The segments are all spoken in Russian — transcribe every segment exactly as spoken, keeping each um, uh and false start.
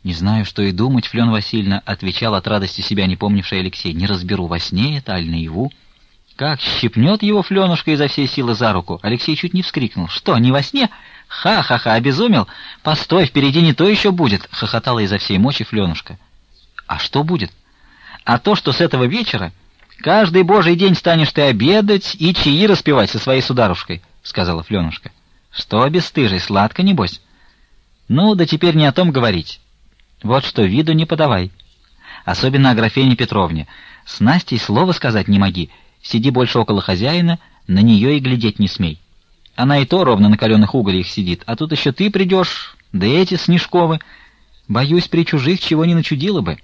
«Не знаю, что и думать, Флён Васильевна», — отвечал от радости себя не помнивший Алексей. «Не разберу, во сне это, аль наяву». Как щипнет его Флёнушка изо всей силы за руку. Алексей чуть не вскрикнул. «Что, не во сне? Ха-ха-ха, обезумел? Постой, впереди не то еще будет!» — хохотала изо всей мочи Флёнушка. «А что будет?» «А то, что с этого вечера каждый божий день станешь ты обедать и чаи распевать со своей сударушкой», — сказала Флёнушка. «Что, бесстыжий, сладко, небось?» «Ну, да теперь не о том говорить. Вот что, виду не подавай. Особенно Аграфене Петровне. С Настей слова сказать не моги. Сиди больше около хозяина, на нее и глядеть не смей. Она и то ровно на каленых угольях сидит, а тут еще ты придешь, да эти Снежковы. Боюсь, при чужих чего не начудило бы.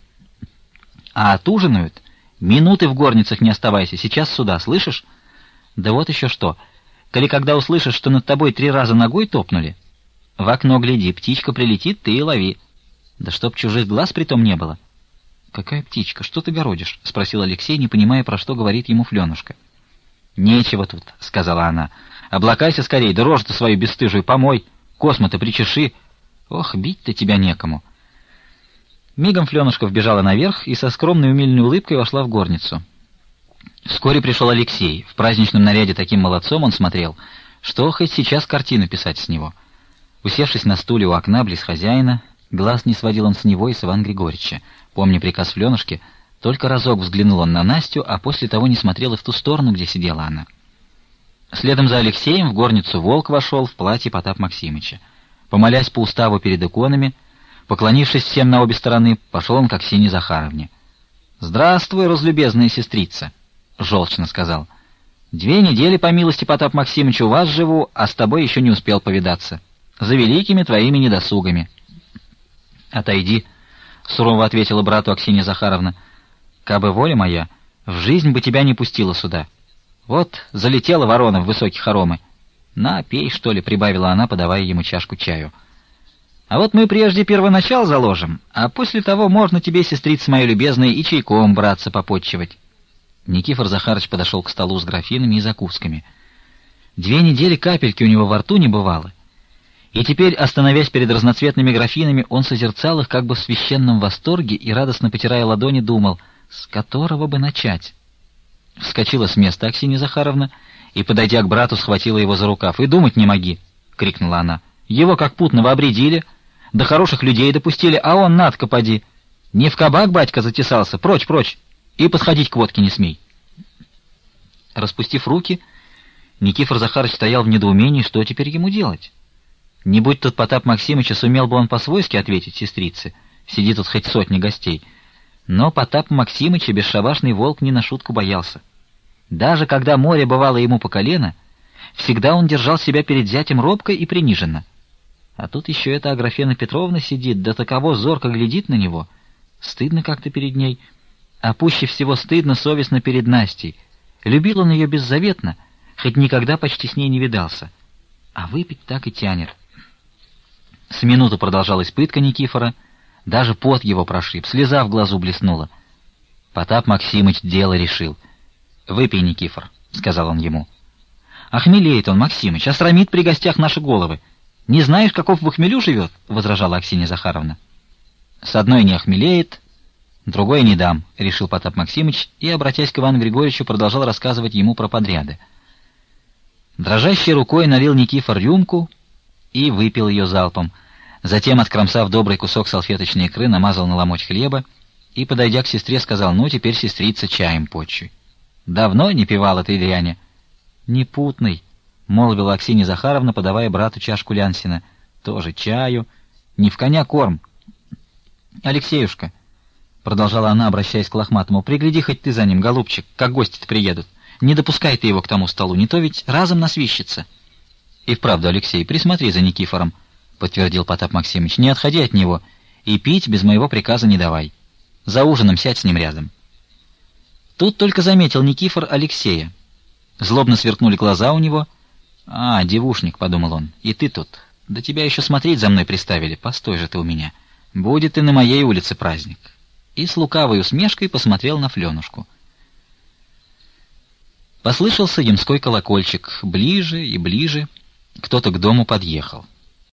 А отужинают, минуты в горницах не оставайся, сейчас сюда, слышишь? Да вот еще что, коли когда услышишь, что над тобой три раза ногой топнули, в окно гляди, птичка прилетит, ты и лови. Да чтоб чужих глаз притом не было». «Какая птичка? Что ты городишь?» — спросил Алексей, не понимая, про что говорит ему Флёнушка. «Нечего тут», — сказала она. «Облакайся скорей, да рожу-то свою бесстыжую помой, космо-то причеши. Ох, бить-то тебя некому». Мигом Флёнушка вбежала наверх и со скромной умильной улыбкой вошла в горницу. Вскоре пришел Алексей. В праздничном наряде таким молодцом он смотрел, что хоть сейчас картину писать с него. Усевшись на стуле у окна близ хозяина, глаз не сводил он с него и с Ивана Григорьевича. Помня приказ Флёнушки, только разок взглянул он на Настю, а после того не смотрел и в ту сторону, где сидела она. Следом за Алексеем в горницу волк вошел в платье Потапа Максимыча. Помолясь по уставу перед иконами, поклонившись всем на обе стороны, пошел он к Аксинье Захаровне. «Здравствуй, разлюбезная сестрица», — желчно сказал. «Две недели, по милости Потапа Максимыча, у вас живу, а с тобой еще не успел повидаться. За великими твоими недосугами». «Отойди», — сурово ответила брату Аксинья Захаровна. «Кабы воля моя, в жизнь бы тебя не пустила сюда. Вот залетела ворона в высокие хоромы. На, пей, что ли», — прибавила она, подавая ему чашку чаю. «А вот мы прежде первоначал заложим, а после того можно тебе, сестрица моя любезная, и чайком браться попотчевать». Никифор Захарыч подошел к столу с графинами и закусками. Две недели капельки у него во рту не бывало. И теперь, остановясь перед разноцветными графинами, он созерцал их как бы в священном восторге и, радостно потирая ладони, думал, с которого бы начать. Вскочила с места Аксинья Захаровна и, подойдя к брату, схватила его за рукав. «И думать не моги!» — крикнула она. «Его как путного обредили, да хороших людей допустили, а он, надка, поди! Не в кабак батька затесался, прочь, прочь, и подходить к водке не смей!» Распустив руки, Никифор Захарыч стоял в недоумении, что теперь ему делать. Не будь тут Потап Максимыча, сумел бы он по-свойски ответить сестрице. Сиди тут хоть сотни гостей. Но Потап Максимыча бесшабашный волк не на шутку боялся. Даже когда море бывало ему по колено, всегда он держал себя перед зятем робко и приниженно. А тут еще эта Аграфена Петровна сидит, да таково зорко глядит на него. Стыдно как-то перед ней. А пуще всего стыдно, совестно перед Настей. Любил он ее беззаветно, хоть никогда почти с ней не видался. А выпить так и тянет. С минуту продолжалась пытка Никифора, даже пот его прошиб, слеза в глазу блеснула. Потап Максимыч дело решил. «Выпей, Никифор», — сказал он ему. «Охмелеет он, Максимыч, осрамит при гостях наши головы. Не знаешь, каков в хмелю живет?» — возражала Аксинья Захаровна. «С одной не охмелеет, другой не дам», — решил Потап Максимыч и, обратясь к Ивану Григорьевичу, продолжал рассказывать ему про подряды. Дрожащей рукой налил Никифор рюмку и выпил ее залпом. Затем, откромсав добрый кусок салфеточной икры, намазал на ломоть хлеба и, подойдя к сестре, сказал: «Ну, теперь, сестрица, чаем почуй». «Давно не пивала ты, дряня?» «Непутный», — молвила Аксинья Захаровна, подавая брату чашку Лянсина. «Тоже чаю. Не в коня корм». «Алексеюшка», — продолжала она, обращаясь к Лохматому, — «пригляди хоть ты за ним, голубчик, как гости-то приедут. Не допускай ты его к тому столу, не то ведь разом насвищется». «И вправду, Алексей, присмотри за Никифором», — подтвердил Потап Максимыч. «Не отходи от него и пить без моего приказа не давай. За ужином сядь с ним рядом». Тут только заметил Никифор Алексея. Злобно сверкнули глаза у него. «А, девушник», — подумал он, — «и ты тут. Да тебя еще смотреть за мной приставили. Постой же ты у меня. Будет и на моей улице праздник». И с лукавой усмешкой посмотрел на Фленушку. Послышался ямской колокольчик. Ближе и ближе. Кто-то к дому подъехал.